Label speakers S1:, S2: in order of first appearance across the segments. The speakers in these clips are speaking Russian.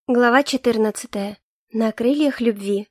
S1: Глава 14. На крыльях любви.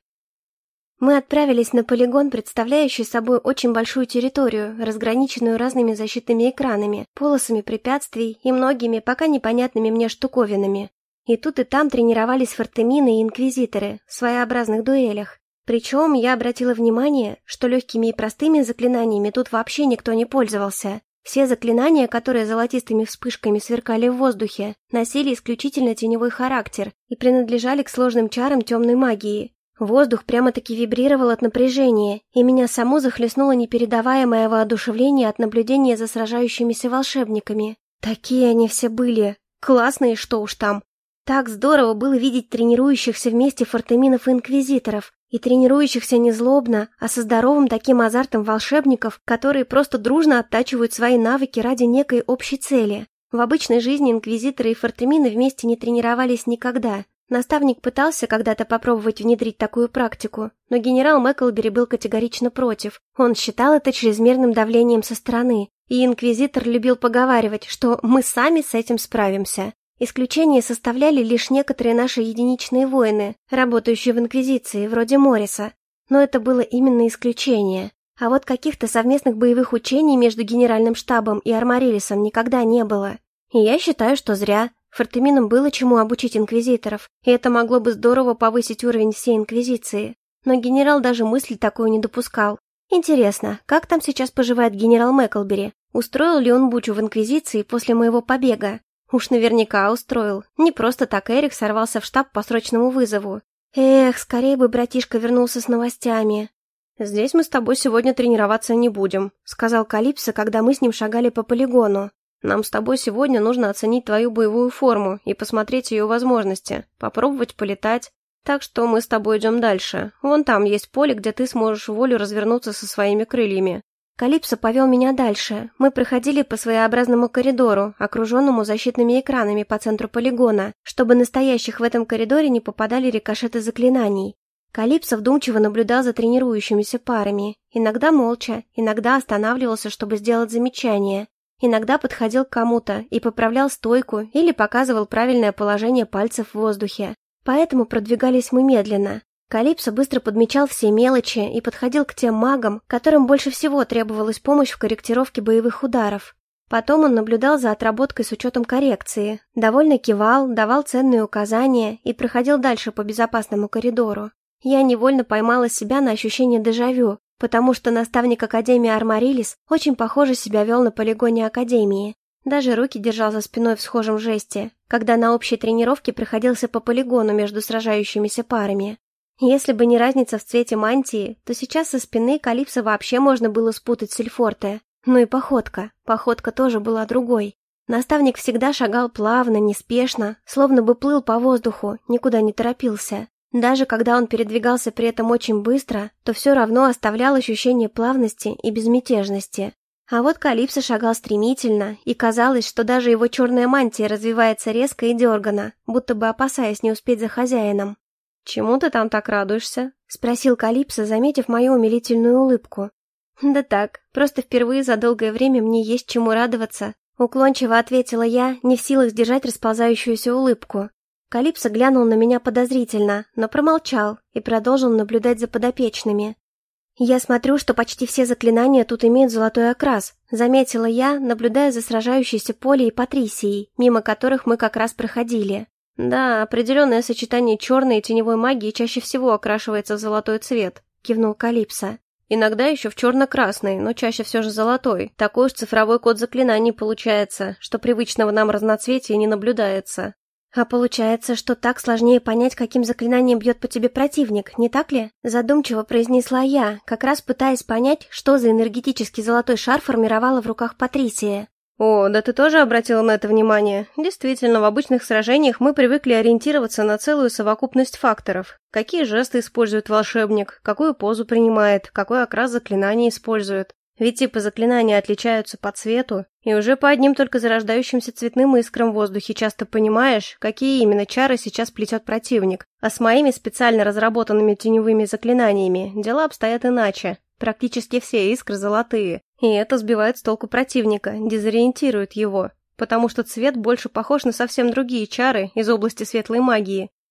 S1: Мы отправились на полигон, представляющий собой очень большую территорию, разграниченную разными защитными экранами, полосами препятствий и многими пока непонятными мне штуковинами. И тут и там тренировались фортемины и инквизиторы в своеобразных дуэлях. Причем я обратила внимание, что легкими и простыми заклинаниями тут вообще никто не пользовался. Все заклинания, которые золотистыми вспышками сверкали в воздухе, носили исключительно теневой характер и принадлежали к сложным чарам темной магии. Воздух прямо-таки вибрировал от напряжения, и меня саму захлестнуло непередаваемое воодушевление от наблюдения за сражающимися волшебниками. Такие они все были. Классные, что уж там. Так здорово было видеть тренирующихся вместе фортеминов и инквизиторов, и тренирующихся не злобно, а со здоровым таким азартом волшебников, которые просто дружно оттачивают свои навыки ради некой общей цели. В обычной жизни инквизиторы и фортемины вместе не тренировались никогда. Наставник пытался когда-то попробовать внедрить такую практику, но генерал Мэклбери был категорично против. Он считал это чрезмерным давлением со стороны, и инквизитор любил поговаривать, что мы сами с этим справимся. Исключение составляли лишь некоторые наши единичные воины, работающие в Инквизиции, вроде Морриса. Но это было именно исключение. А вот каких-то совместных боевых учений между Генеральным штабом и Армарилисом никогда не было. И я считаю, что зря. Фортеминам было чему обучить инквизиторов, и это могло бы здорово повысить уровень всей Инквизиции. Но генерал даже мысли такую не допускал. Интересно, как там сейчас поживает генерал Мэклбери? Устроил ли он бучу в Инквизиции после моего побега? Уж наверняка устроил. Не просто так Эрик сорвался в штаб по срочному вызову. Эх, скорее бы братишка вернулся с новостями. «Здесь мы с тобой сегодня тренироваться не будем», — сказал Калипсо, когда мы с ним шагали по полигону. «Нам с тобой сегодня нужно оценить твою боевую форму и посмотреть ее возможности, попробовать полетать. Так что мы с тобой идем дальше. Вон там есть поле, где ты сможешь в волю развернуться со своими крыльями». Калипсо повел меня дальше. Мы проходили по своеобразному коридору, окруженному защитными экранами по центру полигона, чтобы настоящих в этом коридоре не попадали рикошеты заклинаний. Калипсо вдумчиво наблюдал за тренирующимися парами, иногда молча, иногда останавливался, чтобы сделать замечание, иногда подходил к кому-то и поправлял стойку или показывал правильное положение пальцев в воздухе. Поэтому продвигались мы медленно. Калипсо быстро подмечал все мелочи и подходил к тем магам, которым больше всего требовалась помощь в корректировке боевых ударов. Потом он наблюдал за отработкой с учетом коррекции, довольно кивал, давал ценные указания и проходил дальше по безопасному коридору. Я невольно поймала себя на ощущение дежавю, потому что наставник Академии Армарилис очень похоже себя вел на полигоне Академии. Даже руки держал за спиной в схожем жесте, когда на общей тренировке проходился по полигону между сражающимися парами. Если бы не разница в цвете мантии, то сейчас со спины Калипсо вообще можно было спутать с Эльфорте. Ну и походка. Походка тоже была другой. Наставник всегда шагал плавно, неспешно, словно бы плыл по воздуху, никуда не торопился. Даже когда он передвигался при этом очень быстро, то все равно оставлял ощущение плавности и безмятежности. А вот Калипсо шагал стремительно, и казалось, что даже его черная мантия развивается резко и дерганно, будто бы опасаясь не успеть за хозяином. «Чему ты там так радуешься?» — спросил Калипсо, заметив мою умилительную улыбку. «Да так, просто впервые за долгое время мне есть чему радоваться», — уклончиво ответила я, не в силах сдержать расползающуюся улыбку. Калипсо глянул на меня подозрительно, но промолчал и продолжил наблюдать за подопечными. «Я смотрю, что почти все заклинания тут имеют золотой окрас», — заметила я, наблюдая за сражающейся Полей и Патрисией, мимо которых мы как раз проходили. «Да, определенное сочетание черной и теневой магии чаще всего окрашивается в золотой цвет», — кивнул Калипсо. «Иногда еще в черно-красный, но чаще все же золотой. Такой уж цифровой код заклинаний получается, что привычного нам разноцветия не наблюдается». «А получается, что так сложнее понять, каким заклинанием бьет по тебе противник, не так ли?» Задумчиво произнесла я, как раз пытаясь понять, что за энергетический золотой шар формировала в руках Патрисия.
S2: «О, да ты тоже обратила на это внимание? Действительно, в обычных сражениях мы привыкли ориентироваться на целую совокупность факторов. Какие жесты использует волшебник, какую позу принимает, какой окрас заклинания использует. Ведь типы заклинания отличаются по цвету, и уже по одним только зарождающимся цветным искрам в воздухе часто понимаешь, какие именно чары сейчас плетет противник. А с моими специально разработанными теневыми заклинаниями дела обстоят иначе. Практически все искры золотые, и это сбивает с толку противника, дезориентирует его, потому что цвет больше похож на совсем другие чары из области светлой магии.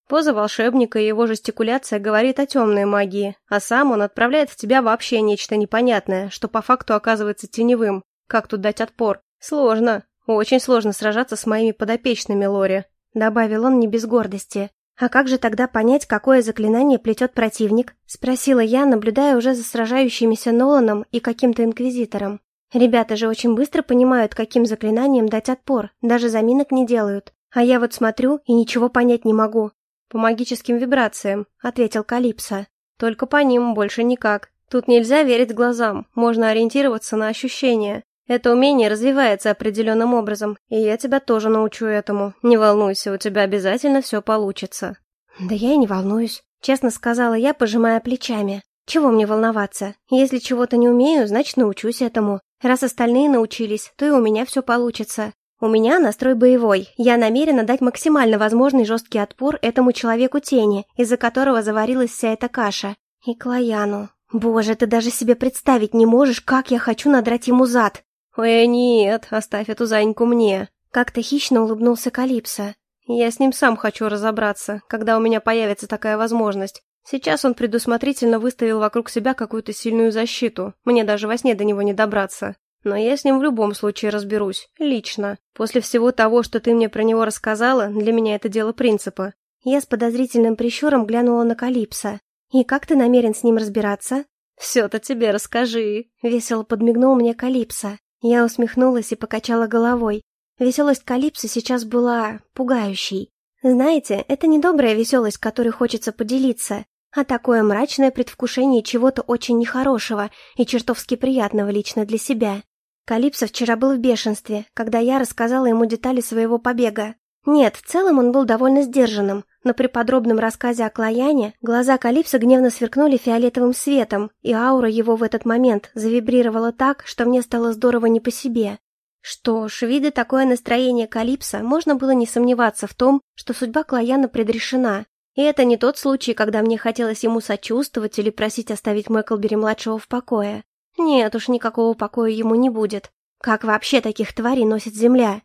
S2: Поза волшебника и его жестикуляция говорит о темной магии, а сам он отправляет в тебя вообще нечто непонятное, что по факту оказывается теневым. Как тут дать отпор? Сложно. Очень сложно сражаться с моими подопечными, Лори», — добавил он не без гордости.
S1: «А как же тогда понять, какое заклинание плетет противник?» — спросила я, наблюдая уже за сражающимися Ноланом и каким-то инквизитором. «Ребята же очень быстро понимают, каким заклинанием дать отпор, даже заминок не делают. А я вот смотрю и ничего понять не могу».
S2: «По магическим вибрациям», — ответил Калипсо. «Только по ним, больше никак. Тут нельзя верить глазам, можно ориентироваться на ощущения. Это умение развивается определенным образом, и я тебя тоже научу этому. Не волнуйся, у тебя обязательно все получится».
S1: «Да я и не волнуюсь», — честно сказала я, пожимая плечами. «Чего мне волноваться? Если чего-то не умею, значит научусь этому. Раз остальные научились, то и у меня все получится. У меня настрой боевой. Я намерена дать максимально возможный жесткий отпор этому человеку тени, из-за которого заварилась вся эта каша. И Клояну. Боже, ты даже себе представить не можешь, как я хочу надрать ему зад».
S2: «Ой, нет, оставь эту зайку мне»,
S1: — как-то хищно улыбнулся Калипсо.
S2: «Я с ним сам хочу разобраться, когда у меня появится такая возможность. Сейчас он предусмотрительно выставил вокруг себя какую-то сильную защиту. Мне даже во сне до него не добраться. Но я с ним в любом случае разберусь. Лично. После всего того, что ты мне про него рассказала, для меня это дело принципа».
S1: Я с подозрительным прищуром глянула на Калипсо. «И как ты намерен с ним разбираться?»
S2: «Все-то тебе расскажи», —
S1: весело подмигнул мне Калипсо. Я усмехнулась и покачала головой. Веселость Калипсо сейчас была пугающей. Знаете, это не добрая веселость, которой хочется поделиться, а такое мрачное предвкушение чего-то очень нехорошего и чертовски приятного лично для себя. Калипсо вчера был в бешенстве, когда я рассказала ему детали своего побега. Нет, в целом он был довольно сдержанным, но при подробном рассказе о Клояне глаза Калипсо гневно сверкнули фиолетовым светом, и аура его в этот момент завибрировала так, что мне стало здорово не по себе. Что ж, видя такое настроение Калипсо, можно было не сомневаться в том, что судьба Клояна предрешена. И это не тот случай, когда мне хотелось ему сочувствовать или просить оставить Мэклбери-младшего в покое. Нет уж, никакого покоя ему не будет. Как вообще таких тварей носит земля?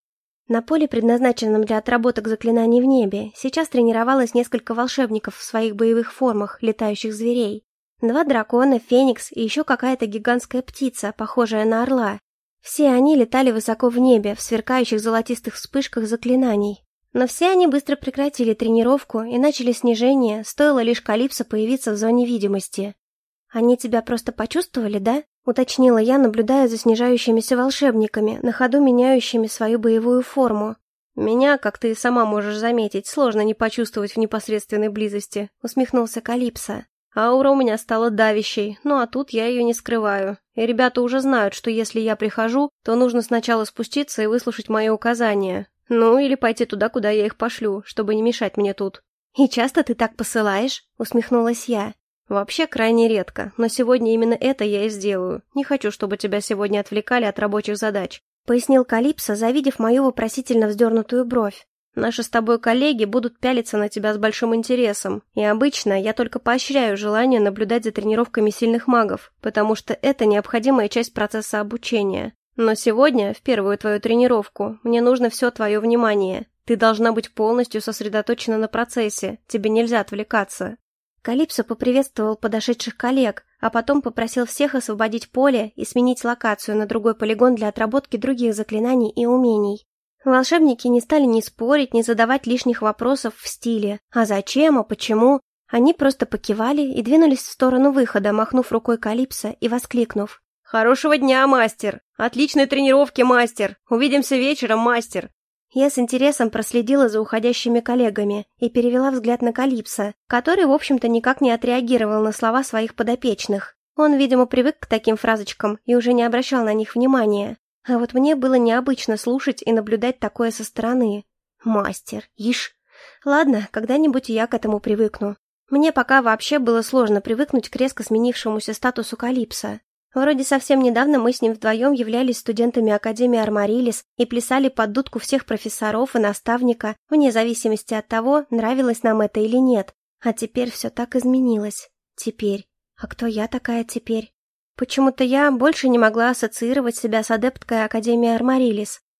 S1: На поле, предназначенном для отработок заклинаний в небе, сейчас тренировалось несколько волшебников в своих боевых формах, летающих зверей. 2 дракона, феникс и еще какая-то гигантская птица, похожая на орла. Все они летали высоко в небе, в сверкающих золотистых вспышках заклинаний. Но все они быстро прекратили тренировку и начали снижение, стоило лишь Калипсо появиться в зоне видимости. «Они тебя просто почувствовали, да?» — уточнила я, наблюдая за снижающимися волшебниками, на ходу меняющими свою боевую форму.
S2: «Меня, как ты и сама можешь заметить, сложно не почувствовать в непосредственной близости», — усмехнулся Калипсо. «Аура у меня стала давящей, ну а тут я ее не скрываю. И ребята уже знают, что если я прихожу, то нужно сначала спуститься и выслушать мои указания. Ну, или пойти туда, куда я их пошлю, чтобы не мешать мне тут».
S1: «И часто ты так посылаешь?» — усмехнулась я.
S2: «Вообще крайне редко, но сегодня именно это я и сделаю. Не хочу, чтобы тебя сегодня отвлекали от рабочих задач», —
S1: пояснил Калипсо, завидев мою вопросительно вздернутую бровь.
S2: «Наши с тобой коллеги будут пялиться на тебя с большим интересом, и обычно я только поощряю желание наблюдать за тренировками сильных магов, потому что это необходимая часть процесса обучения. Но сегодня, в первую твою тренировку, мне нужно все твое внимание. Ты должна быть полностью сосредоточена на процессе, тебе нельзя отвлекаться».
S1: Калипсо поприветствовал подошедших коллег, а потом попросил всех освободить поле и сменить локацию на другой полигон для отработки других заклинаний и умений. Волшебники не стали ни спорить, ни задавать лишних вопросов в стиле «а зачем?», «а почему?». Они просто покивали и двинулись в сторону выхода, махнув рукой Калипсо и воскликнув:
S2: «Хорошего дня, мастер! Отличной тренировки, мастер! Увидимся вечером, мастер!»
S1: Я с интересом проследила за уходящими коллегами и перевела взгляд на Калипсо, который, в общем-то, никак не отреагировал на слова своих подопечных. Он, видимо, привык к таким фразочкам и уже не обращал на них внимания. А вот мне было необычно слушать и наблюдать такое со стороны. Мастер, ишь. Ладно, когда-нибудь я к этому привыкну. Мне пока вообще было сложно привыкнуть к резко сменившемуся статусу Калипсо. Вроде совсем недавно мы с ним вдвоем являлись студентами Академии Армарилис и плясали под дудку всех профессоров и наставника, вне зависимости от того, нравилось нам это или нет. А теперь все так изменилось. Теперь. А кто я такая теперь? Почему-то я больше не могла ассоциировать себя с адепткой Академии Армарилис.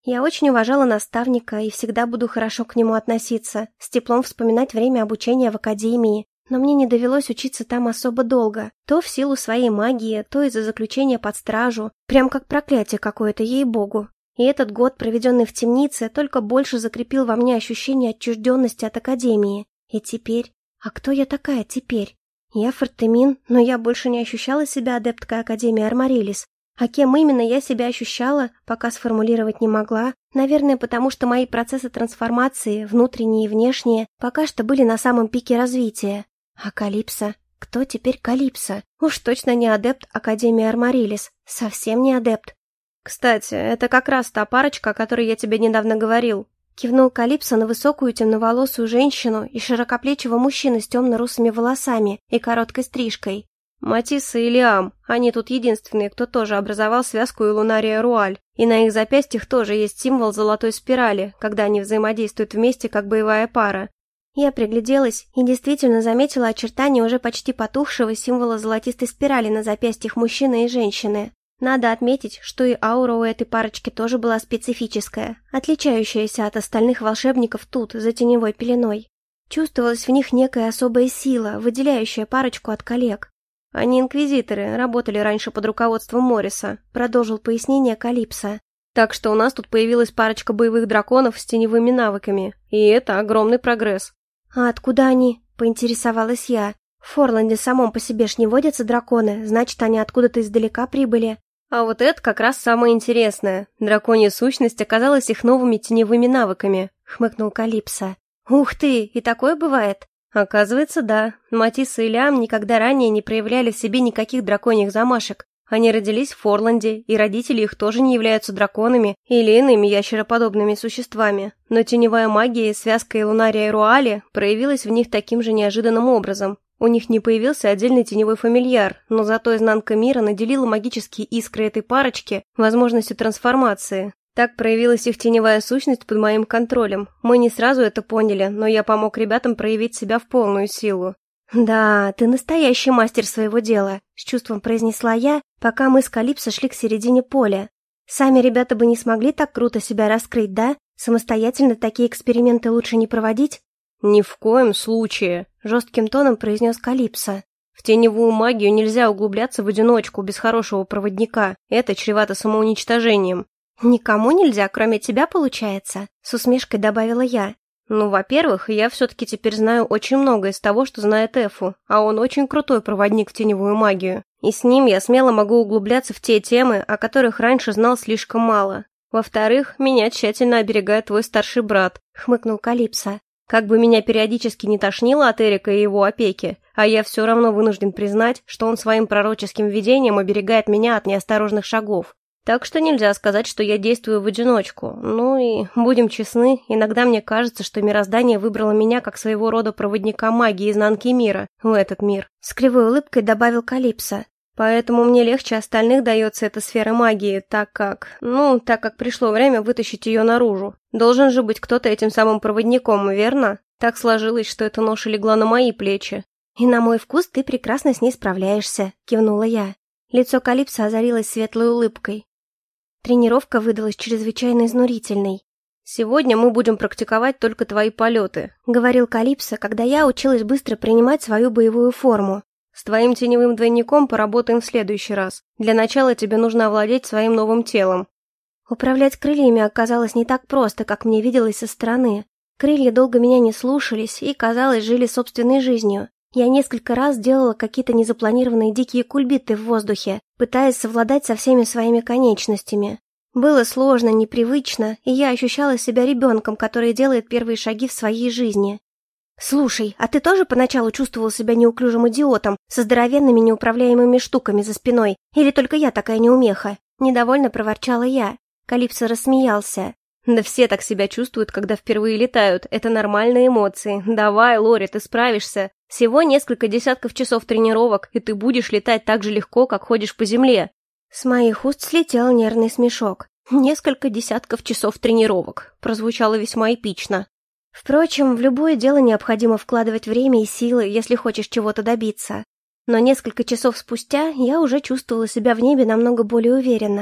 S1: Я очень уважала наставника и всегда буду хорошо к нему относиться, с теплом вспоминать время обучения в академии. Но мне не довелось учиться там особо долго, то в силу своей магии, то из-за заключения под стражу, прям как проклятие какое-то, ей-богу. И этот год, проведенный в темнице, только больше закрепил во мне ощущение отчужденности от академии. И теперь... А кто я такая теперь? Я Фортемин, но я больше не ощущала себя адепткой Академии Армарилис. А кем именно я себя ощущала, пока сформулировать не могла. Наверное, потому что мои процессы трансформации, внутренние и внешние, пока что были на самом пике развития. А Калипсо? Кто теперь Калипсо? Уж точно не адепт Академии Армарилис. Совсем не адепт.
S2: «Кстати, это как раз та парочка, о которой я тебе недавно говорил».
S1: Кивнул Калипсо на высокую темноволосую женщину и широкоплечего мужчину с темно-русыми волосами и короткой стрижкой.
S2: Матисса и Лиам, они тут единственные, кто тоже образовал связку Илунария Руаль, и на их запястьях тоже есть символ золотой спирали, когда они взаимодействуют вместе как боевая пара.
S1: Я пригляделась и действительно заметила очертания уже почти потухшего символа золотистой спирали на запястьях мужчины и женщины. Надо отметить, что и аура у этой парочки тоже была специфическая, отличающаяся от остальных волшебников тут, за теневой пеленой. Чувствовалась в них некая особая сила, выделяющая парочку от коллег.
S2: «Они инквизиторы, работали раньше под руководством Морриса», — продолжил пояснение Калипсо. «Так что у нас тут появилась парочка боевых драконов с теневыми навыками, и это огромный прогресс».
S1: «А откуда они?» — поинтересовалась я. «В Форланде самом по себе ж не водятся драконы, значит, они откуда-то издалека прибыли».
S2: А вот это как раз самое интересное. Драконья сущность оказалась их новыми теневыми навыками, хмыкнул Калипсо.
S1: Ух ты, и такое бывает?
S2: Оказывается, да. Матисса и Лиам никогда ранее не проявляли в себе никаких драконьих замашек. Они родились в Форланде, и родители их тоже не являются драконами или иными ящероподобными существами. Но теневая магия и связка Илунария и Руали проявилась в них таким же неожиданным образом. У них не появился отдельный теневой фамильяр, но зато изнанка мира наделила магические искры этой парочки возможностью трансформации. Так проявилась их теневая сущность под моим контролем. Мы не сразу это поняли, но я помог ребятам проявить себя в полную силу.
S1: «Да, ты настоящий мастер своего дела», — с чувством произнесла я, пока мы с Калипсо шли к середине поля. «Сами ребята бы не смогли так круто себя раскрыть, да? Самостоятельно такие эксперименты лучше не проводить?»
S2: «Ни в коем случае», — жестким тоном произнес Калипсо. «В теневую магию нельзя углубляться в одиночку, без хорошего проводника. Это чревато самоуничтожением».
S1: «Никому нельзя, кроме тебя, получается?» — с усмешкой добавила я.
S2: «Ну, во-первых, я все-таки теперь знаю очень много из того, что знает Эфу, а он очень крутой проводник в теневую магию. И с ним я смело могу углубляться в те темы, о которых раньше знал слишком мало. Во-вторых, меня тщательно оберегает твой старший брат», — хмыкнул Калипсо. «Как бы меня периодически не тошнило от Эрика и его опеки, а я все равно вынужден признать, что он своим пророческим видением оберегает меня от неосторожных шагов. Так что нельзя сказать, что я действую в одиночку. Ну и, будем честны, иногда мне кажется, что мироздание выбрало меня как своего рода проводника магии изнанки мира в этот мир», — с кривой улыбкой добавил Калипсо. «Поэтому мне легче остальных дается эта сфера магии, так как пришло время вытащить ее наружу. Должен же быть кто-то этим самым проводником, верно? Так сложилось, что эта ноша легла на мои плечи».
S1: «И на мой вкус ты прекрасно с ней справляешься», — кивнула я. Лицо Калипсо озарилось светлой улыбкой. Тренировка выдалась чрезвычайно изнурительной.
S2: «Сегодня мы будем практиковать только твои полеты», — говорил Калипсо, когда я училась быстро принимать свою боевую форму. «С твоим теневым двойником поработаем в следующий раз. Для начала тебе нужно овладеть своим новым телом».
S1: Управлять крыльями оказалось не так просто, как мне виделось со стороны. Крылья долго меня не слушались и, казалось, жили собственной жизнью. Я несколько раз делала какие-то незапланированные дикие кульбиты в воздухе, пытаясь совладать со всеми своими конечностями. Было сложно, непривычно, и я ощущала себя ребенком, который делает первые шаги в своей жизни. «Слушай, а ты тоже поначалу чувствовал себя неуклюжим идиотом, со здоровенными неуправляемыми штуками за спиной? Или только я такая неумеха?» Недовольно проворчала я. Калипсо рассмеялся.
S2: «Да все так себя чувствуют, когда впервые летают. Это нормальные эмоции. Давай, Лори, ты справишься. Всего несколько десятков часов тренировок, и ты будешь летать так же легко, как ходишь по земле».
S1: С моих уст слетел нервный смешок.
S2: «Несколько десятков часов тренировок», прозвучало весьма эпично.
S1: Впрочем, в любое дело необходимо вкладывать время и силы, если хочешь чего-то добиться. Но несколько часов спустя я уже чувствовала себя в небе намного более уверенно.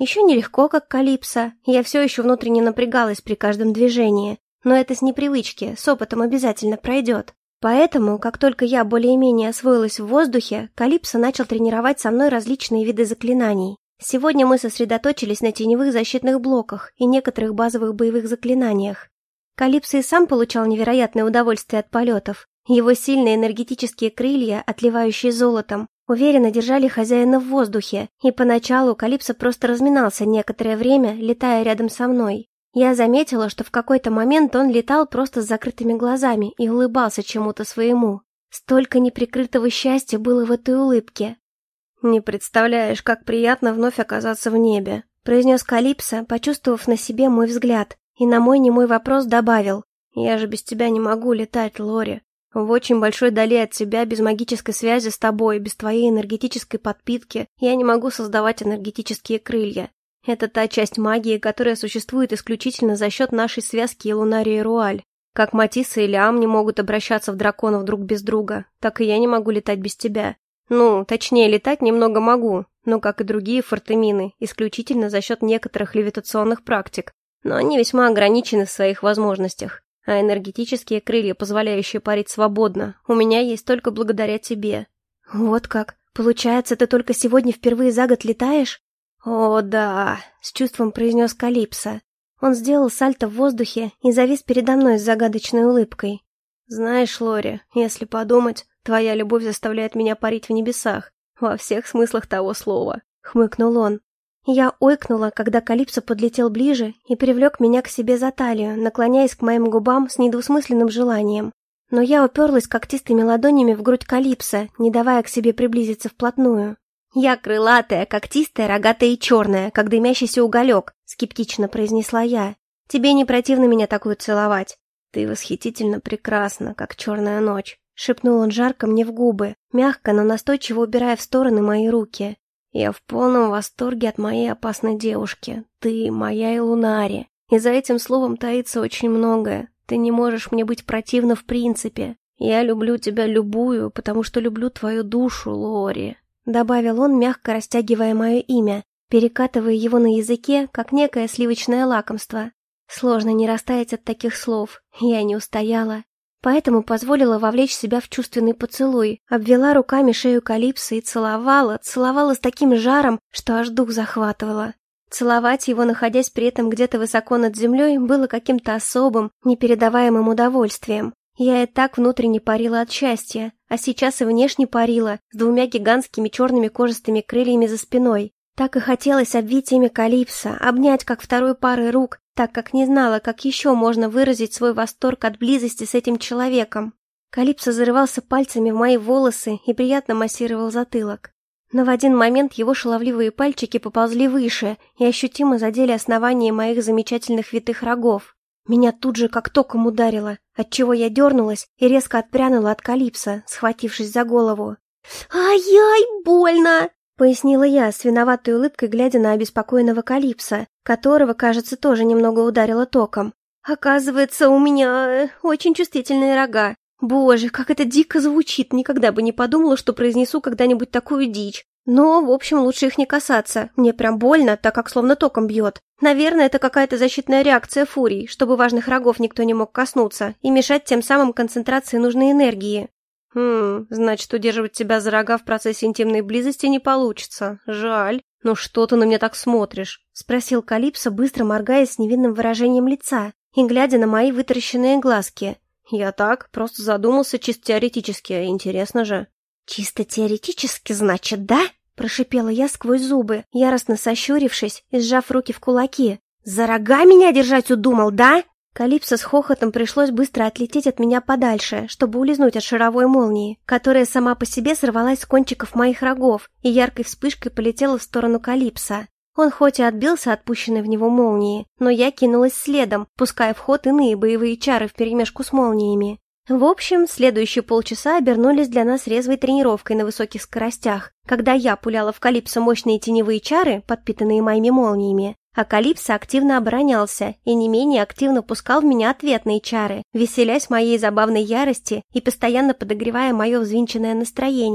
S1: Еще нелегко, как Калипсо, я все еще внутренне напрягалась при каждом движении, но это с непривычки, с опытом обязательно пройдет. Поэтому, как только я более-менее освоилась в воздухе, Калипсо начал тренировать со мной различные виды заклинаний. Сегодня мы сосредоточились на теневых защитных блоках и некоторых базовых боевых заклинаниях. Калипсо и сам получал невероятное удовольствие от полетов. Его сильные энергетические крылья, отливающие золотом, уверенно держали хозяина в воздухе, и поначалу Калипсо просто разминался некоторое время, летая рядом со мной. Я заметила, что в какой-то момент он летал просто с закрытыми глазами и улыбался чему-то своему. Столько неприкрытого счастья было в этой улыбке.
S2: «Не представляешь, как приятно вновь оказаться в небе», — произнес Калипсо, почувствовав на себе мой взгляд, и на мой немой вопрос добавил: «Я же без тебя не могу летать, Лори. В очень большой дали от тебя, без магической связи с тобой, без твоей энергетической подпитки, я не могу создавать энергетические крылья. Это та часть магии, которая существует исключительно за счет нашей связки Илунария и Руаль. Как Матисса и Лиам не могут обращаться в драконов друг без друга, так и я не могу летать без тебя. Ну, точнее, летать немного могу, но, как и другие фортемины, исключительно за счет некоторых левитационных практик. Но они весьма ограничены в своих возможностях. А энергетические крылья, позволяющие парить свободно, у меня есть только благодаря тебе».
S1: «Вот как? Получается, ты только сегодня впервые за год летаешь?»
S2: «О, да», — с чувством произнес Калипсо.
S1: Он сделал сальто в воздухе и завис передо мной с загадочной улыбкой.
S2: «Знаешь, Лори, если подумать, твоя любовь заставляет меня парить в небесах, во всех смыслах того слова», — хмыкнул он.
S1: Я ойкнула, когда Калипсо подлетел ближе и привлек меня к себе за талию, наклоняясь к моим губам с недвусмысленным желанием. Но я уперлась когтистыми ладонями в грудь Калипсо, не давая к себе приблизиться вплотную.
S2: «Я крылатая, когтистая, рогатая и черная, как дымящийся уголек», — скептично произнесла я. «Тебе не противно меня такую целовать?» «Ты восхитительно прекрасна, как черная ночь», — шепнул он жарко мне в губы, мягко, но настойчиво убирая в стороны мои руки. «Я в полном восторге от моей опасной девушки. Ты моя Илунари. И за этим словом таится очень многое. Ты не можешь мне быть противна в принципе. Я люблю тебя любую, потому что люблю твою душу, Лори», — добавил он, мягко растягивая мое имя, перекатывая его на языке, как некое сливочное лакомство. Сложно не растаять от таких слов. Я не устояла. Поэтому позволила вовлечь себя в чувственный поцелуй, обвела руками шею Калипсо и целовала с таким жаром, что аж дух захватывала. Целовать его, находясь при этом где-то высоко над землей, было каким-то особым, непередаваемым удовольствием. Я и так внутренне парила от счастья, а сейчас и внешне парила, с двумя гигантскими черными кожистыми крыльями за спиной. Так и хотелось обвить ими Калипсо, обнять как второй парой рук, так как не знала, как еще можно выразить свой восторг от близости с этим человеком. Калипсо зарывался пальцами в мои волосы и приятно массировал затылок. Но в один момент его шаловливые пальчики поползли выше и ощутимо задели основание моих замечательных витых рогов. Меня тут же как током ударило, отчего я дернулась и резко отпрянула от Калипсо, схватившись за голову. «Ай-яй, больно!» — пояснила я, с виноватой улыбкой глядя на обеспокоенного Калипсо, которого, кажется, тоже немного ударило током. «Оказывается, у меня очень чувствительные рога. Боже, как это дико звучит, никогда бы не подумала, что произнесу когда-нибудь такую дичь. Но, в общем, лучше их не касаться. Мне прям больно, так как словно током бьет. Наверное, это какая-то защитная реакция фурий, чтобы важных рогов никто не мог коснуться и мешать тем самым концентрации нужной энергии». Значит, удерживать тебя за рога в процессе интимной близости не получится. Жаль. Ну что ты на меня так смотришь?»
S1: — спросил Калипсо, быстро моргая с невинным выражением лица и глядя на мои вытаращенные глазки.
S2: «Я так, просто задумался чисто теоретически, интересно же».
S1: «Чисто теоретически, значит, да?» — прошипела я сквозь зубы, яростно сощурившись и сжав руки в кулаки. «За рога меня держать удумал, да?» Калипсо с хохотом пришлось быстро отлететь от меня подальше, чтобы улизнуть от шаровой молнии, которая сама по себе сорвалась с кончиков моих рогов и яркой вспышкой полетела в сторону Калипсо. Он хоть и отбился от пущенной в него молнии, но я кинулась следом, пуская в ход иные боевые чары вперемешку с молниями. В общем, следующие полчаса обернулись для нас резвой тренировкой на высоких скоростях, когда я пуляла в Калипсо мощные теневые чары, подпитанные моими молниями, а Калипсо активно оборонялся и не менее активно пускал в меня ответные чары, веселясь моей забавной ярости и постоянно подогревая мое взвинченное настроение.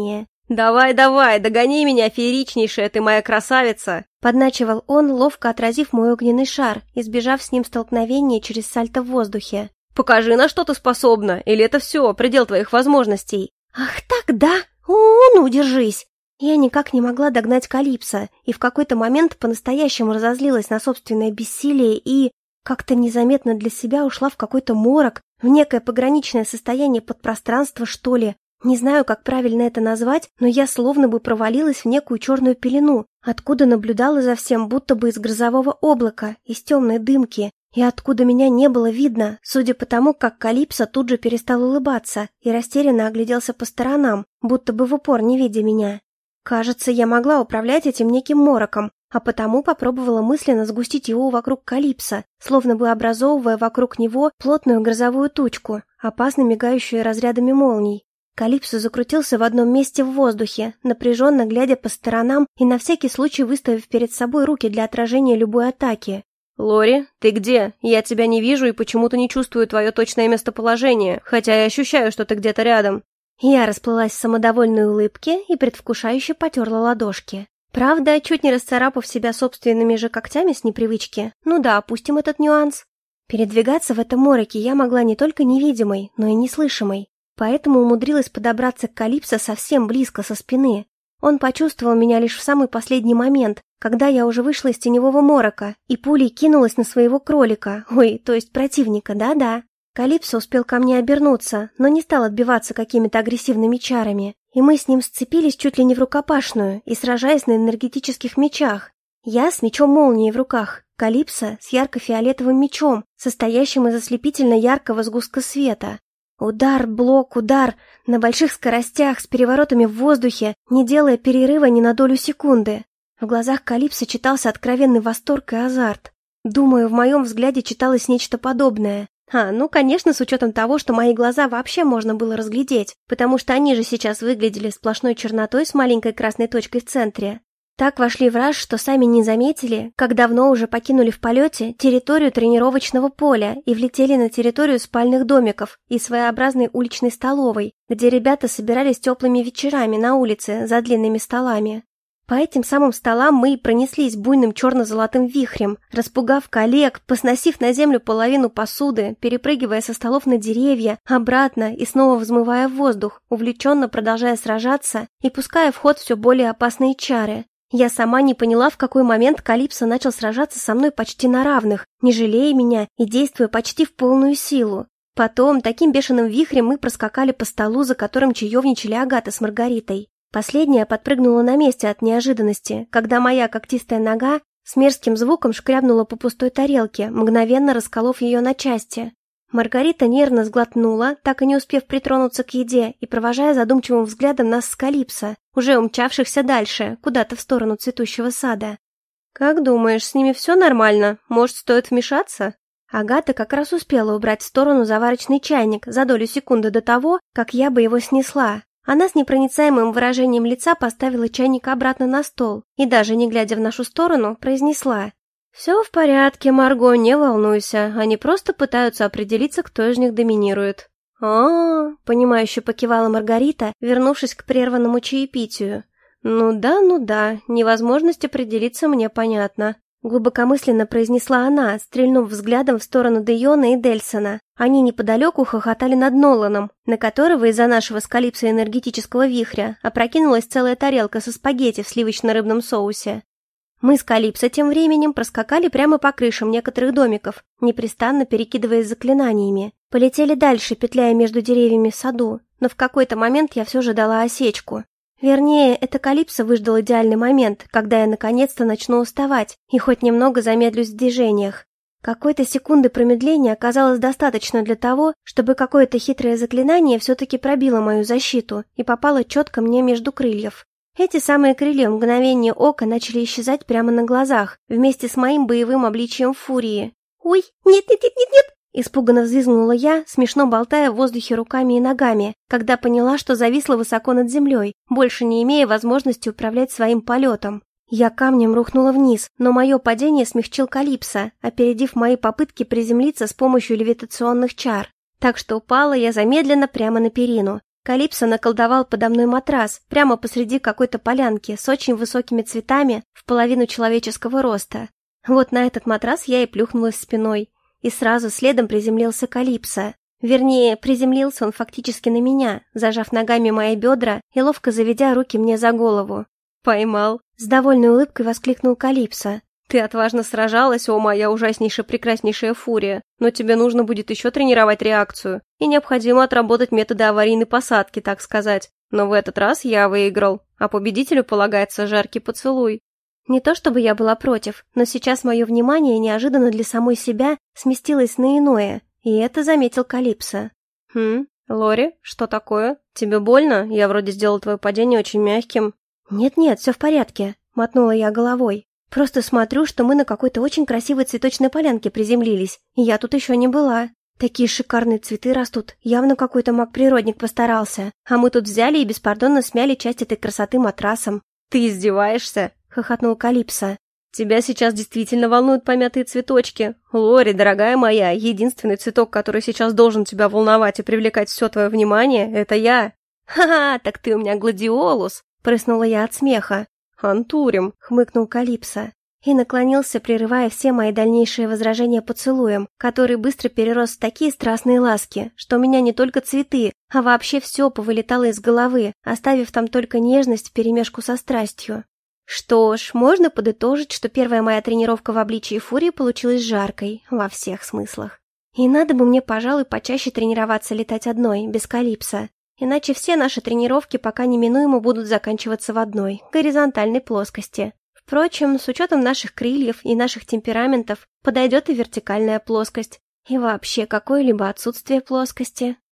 S2: «Давай, догони меня, фееричнейшая ты моя красавица!»
S1: Подначивал он, ловко отразив мой огненный шар, избежав с ним столкновения через сальто в воздухе.
S2: «Покажи, на что ты способна, или это все, предел твоих возможностей?»
S1: «Ах так, да? Ну, держись!» Я никак не могла догнать Калипсо, и в какой-то момент по-настоящему разозлилась на собственное бессилие и как-то незаметно для себя ушла в какой-то морок, в некое пограничное состояние подпространства, что ли. Не знаю, как правильно это назвать, но я словно бы провалилась в некую черную пелену, откуда наблюдала за всем, будто бы из грозового облака, из темной дымки, и откуда меня не было видно, судя по тому, как Калипсо тут же перестал улыбаться и растерянно огляделся по сторонам, будто бы в упор не видя меня. Кажется, я могла управлять этим неким мороком, а потому попробовала мысленно сгустить его вокруг Калипсо, словно бы образовывая вокруг него плотную грозовую тучку, опасно мигающую разрядами молний. Калипсо закрутился в одном месте в воздухе, напряженно глядя по сторонам и на всякий случай выставив перед собой руки для отражения любой атаки.
S2: «Лори, ты где? Я тебя не вижу и почему-то не чувствую твое точное местоположение, хотя я ощущаю, что ты где-то рядом».
S1: Я расплылась в самодовольной улыбке и предвкушающе потерла ладошки. Правда, чуть не расцарапав себя собственными же когтями с непривычки. Ну да, опустим этот нюанс. Передвигаться в этом мороке я могла не только невидимой, но и неслышимой. Поэтому умудрилась подобраться к Калипсо совсем близко со спины. Он почувствовал меня лишь в самый последний момент, когда я уже вышла из теневого морока, и пулей кинулась на своего кролика, то есть противника, да-да. Калипсо успел ко мне обернуться, но не стал отбиваться какими-то агрессивными чарами, и мы с ним сцепились чуть ли не в рукопашную и сражаясь на энергетических мечах. Я с мечом молнии в руках, Калипсо с ярко-фиолетовым мечом, состоящим из ослепительно яркого сгустка света. Удар, блок, удар, на больших скоростях, с переворотами в воздухе, не делая перерыва ни на долю секунды. В глазах Калипсо читался откровенный восторг и азарт. Думаю, в моем взгляде читалось нечто подобное. Ну, конечно, с учетом того, что мои глаза вообще можно было разглядеть, потому что они же сейчас выглядели сплошной чернотой с маленькой красной точкой в центре. Так вошли в раж, что сами не заметили, как давно уже покинули в полете территорию тренировочного поля и влетели на территорию спальных домиков и своеобразной уличной столовой, где ребята собирались теплыми вечерами на улице за длинными столами. По этим самым столам мы и пронеслись буйным черно-золотым вихрем, распугав коллег, посносив на землю половину посуды, перепрыгивая со столов на деревья, обратно и снова взмывая в воздух, увлеченно продолжая сражаться и пуская в ход все более опасные чары. Я сама не поняла, в какой момент Калипсо начал сражаться со мной почти на равных, не жалея меня и действуя почти в полную силу. Потом таким бешеным вихрем мы проскакали по столу, за которым чаевничали Агата с Маргаритой. Последняя подпрыгнула на месте от неожиданности, когда моя когтистая нога с мерзким звуком шкрябнула по пустой тарелке, мгновенно расколов ее на части. Маргарита нервно сглотнула, так и не успев притронуться к еде, и провожая задумчивым взглядом нас с Калипсо, уже умчавшихся дальше, куда-то в сторону цветущего сада.
S2: «Как думаешь, с ними все нормально? Может, стоит вмешаться?»
S1: Агата как раз успела убрать в сторону заварочный чайник за долю секунды до того, как я бы его снесла. Она с непроницаемым выражением лица поставила чайник обратно на стол и, даже не глядя в нашу сторону, произнесла: «Все в порядке, Марго, не волнуйся, они просто пытаются определиться, кто из них доминирует». Понимающе покивала Маргарита, вернувшись к прерванному чаепитию. Ну да, невозможность определиться мне понятна», — глубокомысленно произнесла она, стрельнув взглядом в сторону Дейона и Дельсона. Они неподалеку хохотали над Ноланом, на которого из-за нашего с Калипсо энергетического вихря опрокинулась целая тарелка со спагетти в сливочно-рыбном соусе. Мы с Калипсо тем временем проскакали прямо по крышам некоторых домиков, непрестанно перекидываясь заклинаниями. Полетели дальше, петляя между деревьями в саду, но в какой-то момент я все же дала осечку. Вернее, это Калипсо выждал идеальный момент, когда я наконец-то начну уставать и хоть немного замедлюсь в движениях. Какой-то секунды промедления оказалось достаточно для того, чтобы какое-то хитрое заклинание все-таки пробило мою защиту и попало четко мне между крыльев. Эти самые крылья в мгновение ока начали исчезать прямо на глазах, вместе с моим боевым обличием фурии. «Ой, нет!» Испуганно взвизгнула я, смешно болтая в воздухе руками и ногами, когда поняла, что зависла высоко над землей, больше не имея возможности управлять своим полетом. Я камнем рухнула вниз, но мое падение смягчил Калипсо, опередив мои попытки приземлиться с помощью левитационных чар. Так что упала я замедленно прямо на перину. Калипсо наколдовал подо мной матрас прямо посреди какой-то полянки с очень высокими цветами в половину человеческого роста. Вот на этот матрас я и плюхнулась спиной, и сразу следом приземлился Калипсо. Вернее, приземлился он фактически на меня, зажав ногами мои бедра и ловко заведя руки мне за голову.
S2: «Поймал!» —
S1: с довольной улыбкой воскликнул Калипсо.
S2: «Ты отважно сражалась, о моя ужаснейшая прекраснейшая фурия, но тебе нужно будет еще тренировать реакцию, и необходимо отработать методы аварийной посадки, так сказать. Но в этот раз я выиграл, а победителю полагается жаркий поцелуй».
S1: Не то чтобы я была против, но сейчас мое внимание неожиданно для самой себя сместилось на иное, и это заметил Калипсо.
S2: Лори, что такое? Тебе больно? Я вроде сделал твое падение очень мягким».
S1: «Нет-нет, все в порядке», — мотнула я головой. «Просто смотрю, что мы на какой-то очень красивой цветочной полянке приземлились, и я тут еще не была. Такие шикарные цветы растут, явно какой-то маг-природник постарался, а мы тут взяли и беспардонно смяли часть этой красоты матрасом».
S2: «Ты издеваешься?» —
S1: хохотнул Калипсо.
S2: «Тебя сейчас действительно волнуют помятые цветочки. Лори, дорогая моя, единственный цветок, который сейчас должен тебя волновать и привлекать все твое внимание, это я».
S1: «Ха-ха, так ты у меня гладиолус!» — прыснула я от смеха.
S2: «Антурим», —
S1: хмыкнул Калипсо и наклонился, прерывая все мои дальнейшие возражения поцелуем, который быстро перерос в такие страстные ласки, что у меня не только цветы, а вообще все повылетало из головы, оставив там только нежность вперемешку со страстью. Что ж, можно подытожить, что первая моя тренировка в обличии фурии получилась жаркой, во всех смыслах. И надо бы мне, пожалуй, почаще тренироваться летать одной, без Калипсо. Иначе все наши тренировки пока неминуемо будут заканчиваться в одной, горизонтальной плоскости. Впрочем, с учетом наших крыльев и наших темпераментов, подойдет и вертикальная плоскость. И вообще какое-либо отсутствие плоскости.